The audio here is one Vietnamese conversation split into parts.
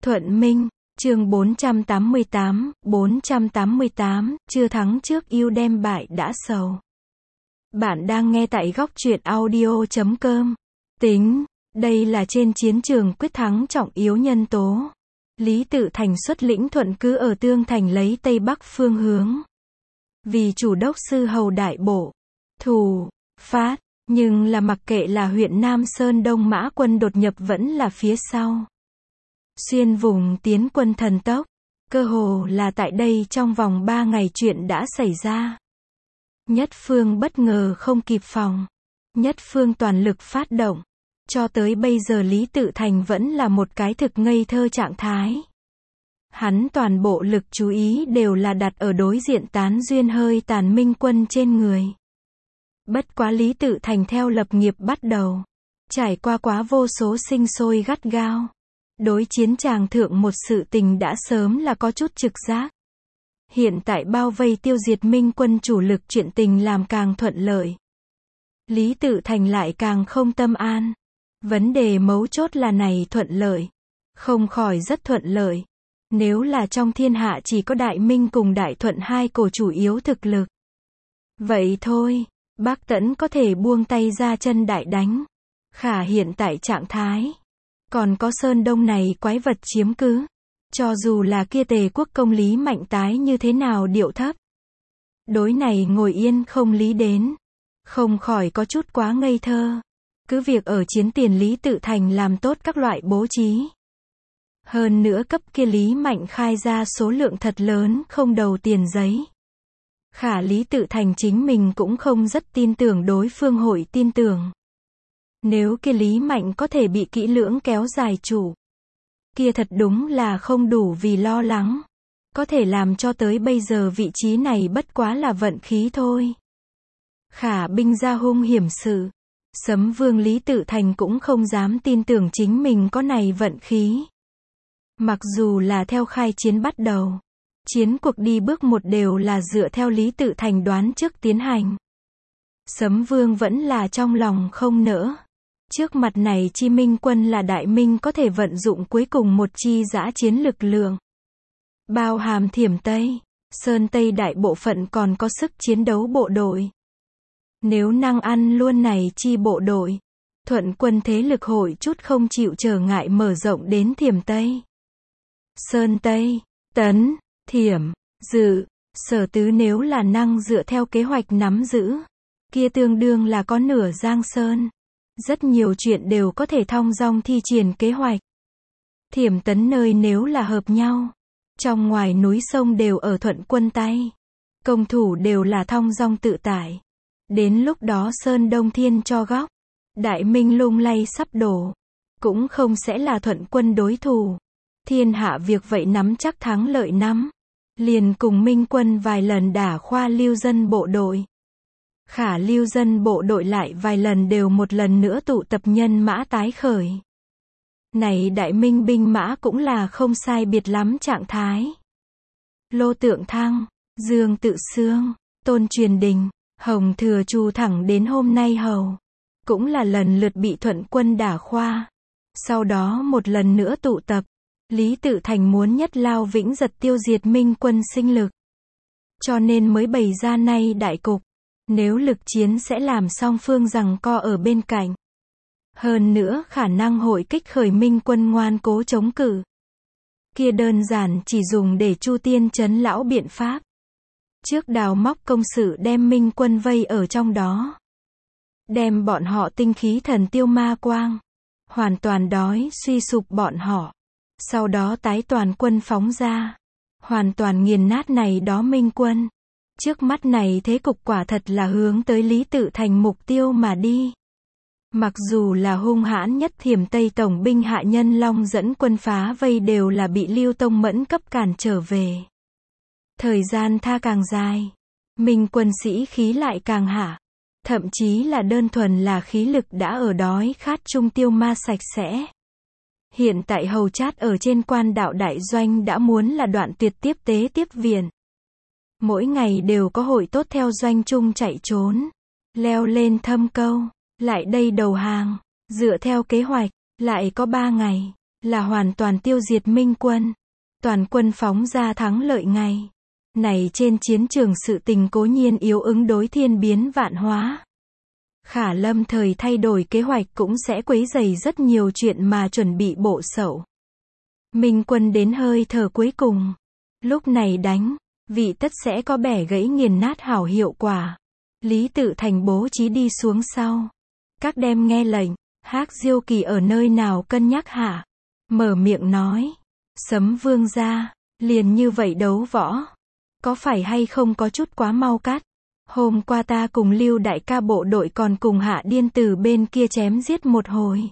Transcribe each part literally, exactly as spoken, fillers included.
Thuận Minh, chương bốn trăm tám mươi tám, bốn trăm tám mươi tám, chưa thắng trước yêu đem bại đã sầu. Bạn đang nghe tại góc truyện audio chấm com. Tính, đây là trên chiến trường quyết thắng trọng yếu nhân tố. Lý Tự Thành xuất lĩnh Thuận cứ ở Tương Thành lấy Tây Bắc phương hướng. Vì chủ đốc sư hầu đại bộ, thù, phát, nhưng là mặc kệ là huyện Nam Sơn Đông Mã quân đột nhập vẫn là phía sau. Xuyên vùng tiến quân thần tốc, cơ hồ là tại đây trong vòng ba ngày chuyện đã xảy ra. Nhất phương bất ngờ không kịp phòng, nhất phương toàn lực phát động. Cho tới bây giờ Lý Tự Thành vẫn là một cái thực ngây thơ trạng thái. Hắn toàn bộ lực chú ý đều là đặt ở đối diện tán duyên hơi tàn minh quân trên người. Bất quá Lý Tự Thành theo lập nghiệp bắt đầu, trải qua quá vô số sinh sôi gắt gao. Đối chiến tràng thượng một sự tình đã sớm là có chút trực giác. Hiện tại bao vây tiêu diệt minh quân chủ lực chuyện tình làm càng thuận lợi. Lý Tự Thành lại càng không tâm an. Vấn đề mấu chốt là này thuận lợi. Không khỏi rất thuận lợi. Nếu là trong thiên hạ chỉ có Đại Minh cùng Đại Thuận hai cổ chủ yếu thực lực. Vậy thôi, Bác Tẫn có thể buông tay ra chân đại đánh. Khả hiện tại trạng thái. Còn có Sơn Đông này quái vật chiếm cứ. Cho dù là kia Tề quốc công Lý Mạnh Tái như thế nào điệu thấp. Đối này ngồi yên không lý đến. Không khỏi có chút quá ngây thơ. Cứ việc ở chiến tiền Lý Tự Thành làm tốt các loại bố trí. Hơn nữa cấp kia Lý Mạnh khai ra số lượng thật lớn không đầu tiền giấy. Khả Lý Tự Thành chính mình cũng không rất tin tưởng đối phương hội tin tưởng. Nếu kia Lý Mạnh có thể bị kỹ lưỡng kéo dài chủ. Kia thật đúng là không đủ vì lo lắng. Có thể làm cho tới bây giờ vị trí này bất quá là vận khí thôi. Khả binh ra hung hiểm sự. Sấm Vương Lý Tự Thành cũng không dám tin tưởng chính mình có này vận khí. Mặc dù là theo khai chiến bắt đầu. Chiến cuộc đi bước một đều là dựa theo Lý Tự Thành đoán trước tiến hành. Sấm Vương vẫn là trong lòng không nỡ. Trước mặt này chi minh quân là Đại Minh có thể vận dụng cuối cùng một chi dã chiến lực lượng. Bao hàm Thiểm Tây, Sơn Tây đại bộ phận còn có sức chiến đấu bộ đội. Nếu năng ăn luôn này chi bộ đội, Thuận quân thế lực hội chút không chịu trở ngại mở rộng đến Thiểm Tây. Sơn Tây, Tấn, Thiểm, Dự, Sở Tứ nếu là năng dựa theo kế hoạch nắm giữ, kia tương đương là có nửa Giang Sơn. Rất nhiều chuyện đều có thể thong dong thi triển kế hoạch. Thiểm Tấn nơi nếu là hợp nhau, trong ngoài núi sông đều ở Thuận quân tay. Công thủ đều là thong dong tự tại. Đến lúc đó Sơn Đông Thiên cho góc, Đại Minh lung lay sắp đổ, cũng không sẽ là Thuận quân đối thủ. Thiên hạ việc vậy nắm chắc thắng lợi nắm. Liền cùng Minh quân vài lần đả khoa lưu dân bộ đội. Khả lưu dân bộ đội lại vài lần đều một lần nữa tụ tập nhân mã tái khởi. Này Đại Minh binh mã cũng là không sai biệt lắm trạng thái. Lô Tượng Thăng, Dương Tự Xương, Tôn Truyền Đình, Hồng Thừa Chu thẳng đến hôm nay hầu. Cũng là lần lượt bị Thuận quân đả khoa. Sau đó một lần nữa tụ tập. Lý Tự Thành muốn nhất lao vĩnh giật tiêu diệt minh quân sinh lực. Cho nên mới bày ra nay đại cục. Nếu lực chiến sẽ làm song phương giằng co ở bên cạnh. Hơn nữa khả năng hội kích khởi minh quân ngoan cố chống cự. Kia đơn giản chỉ dùng để chu tiên trấn lão biện pháp. Trước đào móc công sự đem minh quân vây ở trong đó. Đem bọn họ tinh khí thần tiêu ma quang. Hoàn toàn đói suy sụp bọn họ. Sau đó tái toàn quân phóng ra. Hoàn toàn nghiền nát này đó minh quân. Trước mắt này thế cục quả thật là hướng tới Lý Tự Thành mục tiêu mà đi. Mặc dù là hung hãn nhất Thiểm Tây tổng binh Hạ Nhân Long dẫn quân phá vây đều là bị Lưu Tông Mẫn cấp cản trở về. Thời gian tha càng dài, minh quân sĩ khí lại càng hạ. Thậm chí là đơn thuần là khí lực đã ở đói khát trung tiêu ma sạch sẽ. Hiện tại Hầu Chát ở trên quan đạo đại doanh đã muốn là đoạn tuyệt tiếp tế tiếp viện. Mỗi ngày đều có hội tốt theo doanh trung chạy trốn. Leo lên thâm câu. Lại đây đầu hàng. Dựa theo kế hoạch. Lại có ba ngày. là hoàn toàn tiêu diệt Minh quân. Toàn quân phóng ra thắng lợi ngày này trên chiến trường, sự tình cố nhiên yếu ứng đối thiên biến vạn hóa. Khả lâm thời thay đổi kế hoạch cũng sẽ quấy rầy rất nhiều chuyện mà chuẩn bị bộ sậu. Minh quân đến hơi thở cuối cùng. Lúc này đánh, vị tất sẽ có bẻ gãy nghiền nát hảo hiệu quả. Lý Tự Thành bố trí đi xuống sau. Các đem nghe lệnh, Hắc Diêu Kỳ ở nơi nào cân nhắc hả? Mở miệng nói. Sấm vương gia, liền như vậy đấu võ. Có phải hay không có chút quá mau cắt? Hôm qua ta cùng Lưu đại ca bộ đội còn cùng Hạ Điên từ bên kia chém giết một hồi.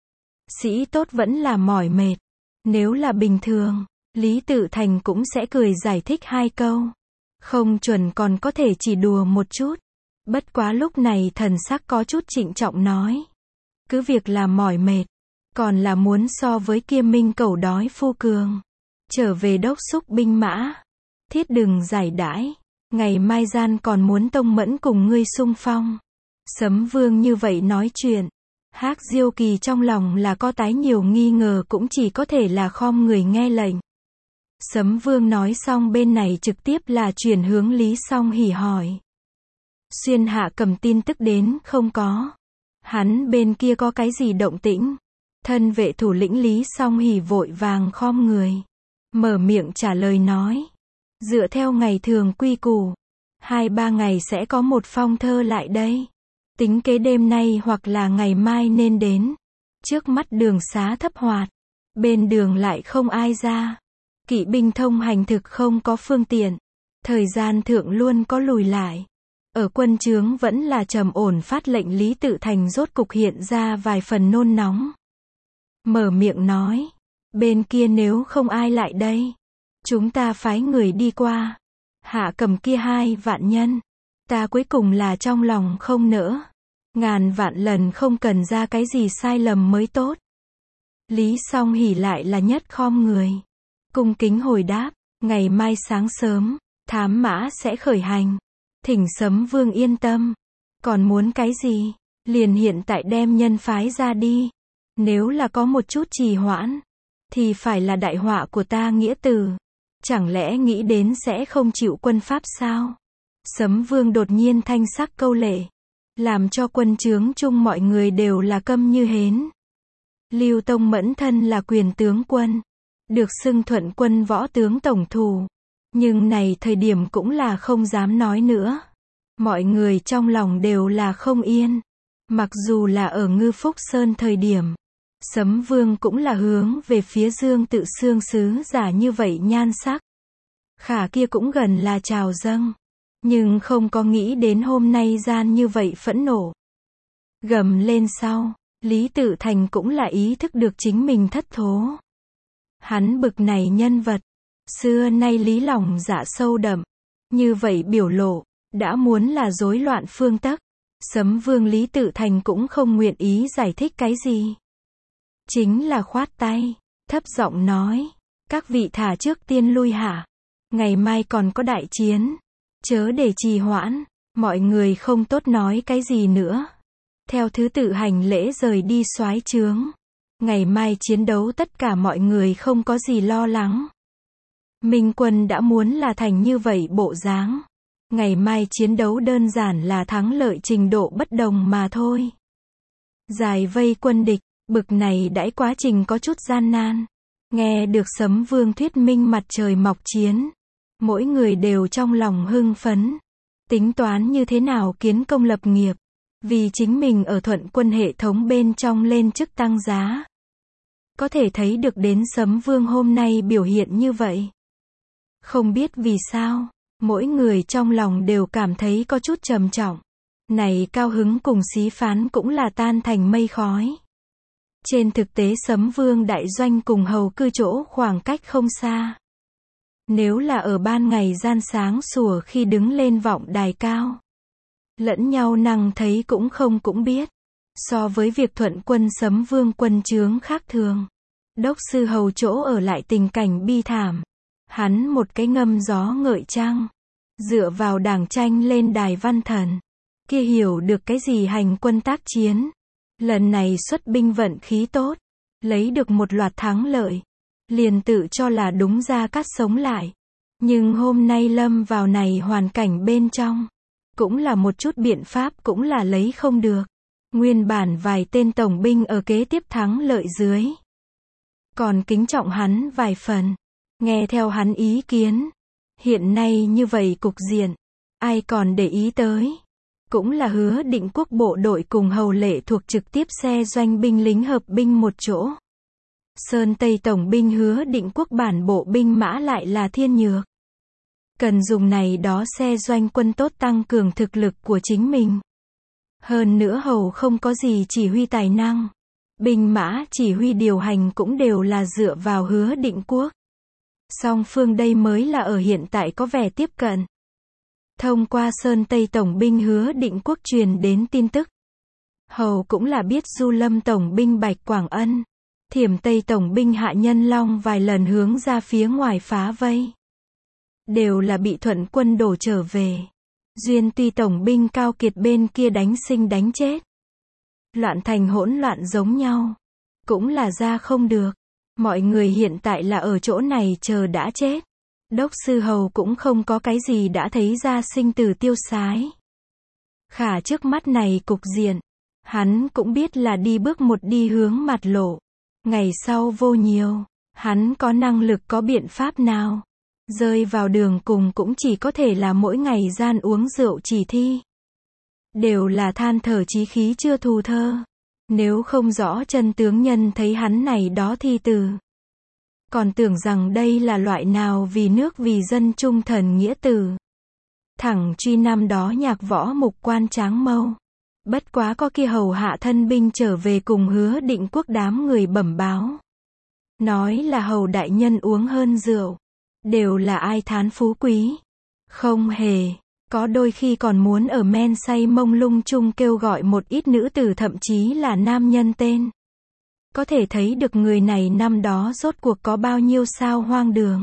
Sĩ tốt vẫn là mỏi mệt. Nếu là bình thường, Lý Tự Thành cũng sẽ cười giải thích hai câu. Không chuẩn còn có thể chỉ đùa một chút. Bất quá lúc này thần sắc có chút trịnh trọng nói. Cứ việc là mỏi mệt, còn là muốn so với kia Minh cẩu đói phu cường. Trở về đốc xúc binh mã. Thiết đừng giải đãi. Ngày mai gian còn muốn Tông Mẫn cùng ngươi xung phong. Sấm vương như vậy nói chuyện. Hắc Diêu Kỳ trong lòng là có tái nhiều nghi ngờ, cũng chỉ có thể là khom người nghe lệnh. Sấm vương nói xong bên này trực tiếp là chuyển hướng Lý Song Hỉ hỏi. Xuyên Hạ cầm tin tức đến không có? Hắn bên kia có cái gì động tĩnh? Thân vệ thủ lĩnh Lý Song Hỉ vội vàng khom người. Mở miệng trả lời nói. Dựa theo ngày thường quy củ, hai ba ngày sẽ có một phong thơ lại đây. Tính kế đêm nay hoặc là ngày mai nên đến. Trước mắt đường xá thấp hoạt. Bên đường lại không ai ra. Kỵ binh thông hành thực không có phương tiện. Thời gian thượng luôn có lùi lại. Ở quân trướng vẫn là trầm ổn phát lệnh. Lý Tự Thành rốt cục hiện ra vài phần nôn nóng. Mở miệng nói. Bên kia nếu không ai lại đây, chúng ta phái người đi qua. Hạ cầm kia hai vạn nhân. Ta cuối cùng là trong lòng không nỡ. Ngàn vạn lần không cần ra cái gì sai lầm mới tốt. Lý Song Hỉ lại là nhất khom người. Cung kính hồi đáp. Ngày mai sáng sớm, thám mã sẽ khởi hành. Thỉnh Sấm vương yên tâm. Còn muốn cái gì? Liền hiện tại đem nhân phái ra đi. Nếu là có một chút trì hoãn, thì phải là đại họa của ta nghĩa tử. Chẳng lẽ nghĩ đến sẽ không chịu quân pháp sao? Sấm vương đột nhiên thanh sắc câu lệ. Làm cho quân trướng chung mọi người đều là câm như hến. Lưu Tông Mẫn thân là quyền tướng quân. Được xưng thuận quân võ tướng tổng thủ. Nhưng này thời điểm cũng là không dám nói nữa. Mọi người trong lòng đều là không yên. Mặc dù là ở Ngư Phúc Sơn thời điểm, Sấm vương cũng là hướng về phía Dương Tự Xương sứ giả như vậy nhan sắc. Khả kia cũng gần là trào dâng. Nhưng không có nghĩ đến hôm nay gian như vậy phẫn nộ. Gầm lên sau, Lý Tự Thành cũng là ý thức được chính mình thất thố. Hắn bực này nhân vật, xưa nay lý lòng dạ sâu đậm. Như vậy biểu lộ, đã muốn là rối loạn phương tắc. Sấm vương Lý Tự Thành cũng không nguyện ý giải thích cái gì. Chính là khoát tay, thấp giọng nói. Các vị thả trước tiên lui hả? Ngày mai còn có đại chiến. Chớ để trì hoãn. Mọi người không tốt nói cái gì nữa. Theo thứ tự hành lễ rời đi soái trướng. Ngày mai chiến đấu tất cả mọi người không có gì lo lắng. Minh quân đã muốn là thành như vậy bộ dáng. Ngày mai chiến đấu đơn giản là thắng lợi trình độ bất đồng mà thôi. Giải vây quân địch, bực này đãi quá trình có chút gian nan. Nghe được Sấm vương thuyết minh mặt trời mọc chiến. Mỗi người đều trong lòng hưng phấn. Tính toán như thế nào kiến công lập nghiệp. Vì chính mình ở thuận quân hệ thống bên trong lên chức tăng giá. Có thể thấy được đến Sấm vương hôm nay biểu hiện như vậy. Không biết vì sao, mỗi người trong lòng đều cảm thấy có chút trầm trọng. Này cao hứng cùng xí phán cũng là tan thành mây khói. Trên thực tế Sấm vương đại doanh cùng hầu cư chỗ khoảng cách không xa. Nếu là ở ban ngày gian sáng sủa khi đứng lên vọng đài cao, lẫn nhau năng thấy cũng không cũng biết. So với việc thuận quân Sấm vương quân trướng khác thường. Đốc sư hầu chỗ ở lại tình cảnh bi thảm. Hắn một cái ngâm gió ngợi trăng. Dựa vào đảng tranh lên đài văn thần. Kia hiểu được cái gì hành quân tác chiến. Lần này xuất binh vận khí tốt. lấy được một loạt thắng lợi, liền tự cho là đúng Gia Cát sống lại. Nhưng hôm nay lâm vào này hoàn cảnh bên trong, cũng là một chút biện pháp cũng là lấy không được. Nguyên bản vài tên tổng binh ở kế tiếp thắng lợi dưới, còn kính trọng hắn vài phần, nghe theo hắn ý kiến. Hiện nay như vậy cục diện, ai còn để ý tới. Cũng là Hứa Định Quốc bộ đội cùng Hầu Lệ thuộc trực tiếp xe doanh binh lính hợp binh một chỗ. Sơn Tây tổng binh Hứa Định Quốc bản bộ binh mã lại là Thiên Nhược. Cần dùng này đó xe doanh quân tốt tăng cường thực lực của chính mình. Hơn nữa Hầu không có gì chỉ huy tài năng. Binh mã chỉ huy điều hành cũng đều là dựa vào Hứa Định Quốc. Song phương đây mới là ở hiện tại có vẻ tiếp cận. Thông qua Sơn Tây tổng binh Hứa Định Quốc truyền đến tin tức. Hầu cũng là biết Du Lâm tổng binh Bạch Quảng Ân, Thiểm Tây tổng binh Hạ Nhân Long vài lần hướng ra phía ngoài phá vây. Đều là bị Thuận quân đổ trở về. Duyên Tuy tổng binh Cao Kiệt bên kia đánh sinh đánh chết. Loạn thành hỗn loạn giống nhau. Cũng là ra không được. Mọi người hiện tại là ở chỗ này chờ đã chết. Đốc sư Hầu cũng không có cái gì đã thấy ra sinh tử tiêu sái. Khả trước mắt này cục diện, hắn cũng biết là đi bước một đi hướng mặt lộ. Ngày sau vô nhiều, hắn có năng lực có biện pháp nào. Rơi vào đường cùng cũng chỉ có thể là mỗi ngày gian uống rượu chỉ thi. Đều là than thở chí khí chưa thù thơ. Nếu không rõ chân tướng nhân thấy hắn này đó thi từ. Còn tưởng rằng đây là loại nào vì nước vì dân trung thần nghĩa tử. Thẳng truy năm đó nhạc võ mục quan Tráng Mâu. Bất quá có kia hầu hạ thân binh trở về cùng Hứa Định Quốc đám người bẩm báo. Nói là hầu đại nhân uống hơn rượu. Đều là ai thán phú quý. Không hề. Có đôi khi còn muốn ở men say mông lung chung kêu gọi một ít nữ tử thậm chí là nam nhân tên. Có thể thấy được người này năm đó rốt cuộc có bao nhiêu sao hoang đường.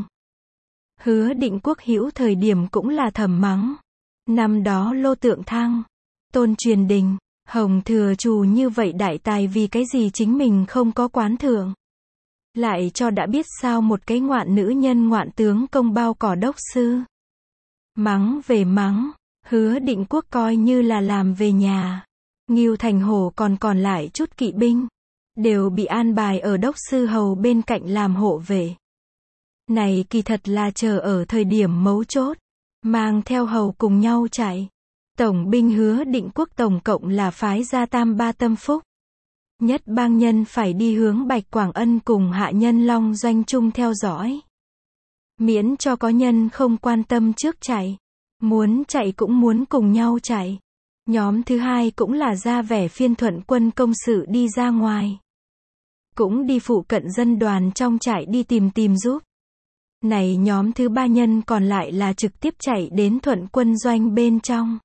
Hứa Định Quốc hữu thời điểm cũng là thầm mắng. Năm đó Lô Tượng Thăng, Tôn Truyền Đình, Hồng Thừa Trù như vậy đại tài vì cái gì chính mình không có quán thưởng. Lại cho đã biết sao một cái ngoạn nữ nhân ngoạn tướng công bao cỏ đốc sư. Mắng về mắng, Hứa Định Quốc coi như là làm về nhà. Ngưu Thành Hổ còn còn lại chút kỵ binh. Đều bị an bài ở đốc sư Hầu bên cạnh làm hộ vệ. Này kỳ thật là chờ ở thời điểm mấu chốt. Mang theo Hầu cùng nhau chạy. Tổng binh Hứa Định Quốc tổng cộng là phái ra tam ba tâm phúc. Nhất bang nhân phải đi hướng Bạch Quảng Ân cùng Hạ Nhân Long doanh chung theo dõi. Miễn cho có nhân không quan tâm trước chạy. Muốn chạy cũng muốn cùng nhau chạy. Nhóm thứ hai cũng là ra vẻ phiên Thuận quân công sự đi ra ngoài. Cũng đi phụ cận dân đoàn trong trại đi tìm tìm giúp. Này nhóm thứ ba nhân còn lại là trực tiếp chạy đến Thuận quân doanh bên trong.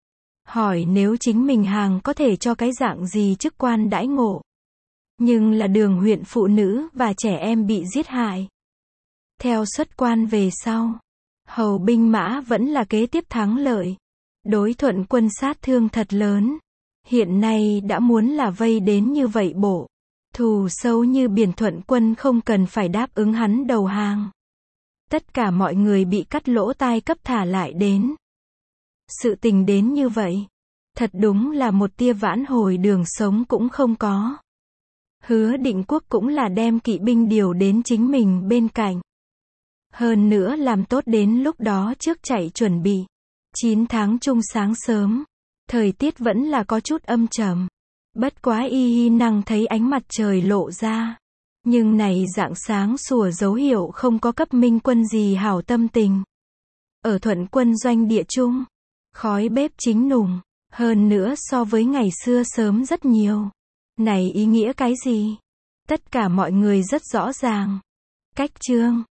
Hỏi nếu chính mình hàng có thể cho cái dạng gì chức quan đãi ngộ. Nhưng là đường huyện phụ nữ và trẻ em bị giết hại. Theo xuất quan về sau, Hầu binh mã vẫn là kế tiếp thắng lợi. Đối Thuận quân sát thương thật lớn. Hiện nay đã muốn là vây đến như vậy bộ. Thù sâu như biển Thuận quân không cần phải đáp ứng hắn đầu hàng. Tất cả mọi người bị cắt lỗ tai cấp thả lại đến. Sự tình đến như vậy. Thật đúng là một tia vãn hồi đường sống cũng không có. Hứa Định Quốc cũng là đem kỵ binh điều đến chính mình bên cạnh. Hơn nữa làm tốt đến lúc đó trước chạy chuẩn bị. chín tháng chung sáng sớm. Thời tiết vẫn là có chút âm trầm. Bất quá y hi năng thấy ánh mặt trời lộ ra. Nhưng này rạng sáng sủa dấu hiệu không có cấp minh quân gì hảo tâm tình. Ở Thuận quân doanh địa chung, khói bếp chính nùng, hơn nữa so với ngày xưa sớm rất nhiều. Này ý nghĩa cái gì? Tất cả mọi người rất rõ ràng. Cách chương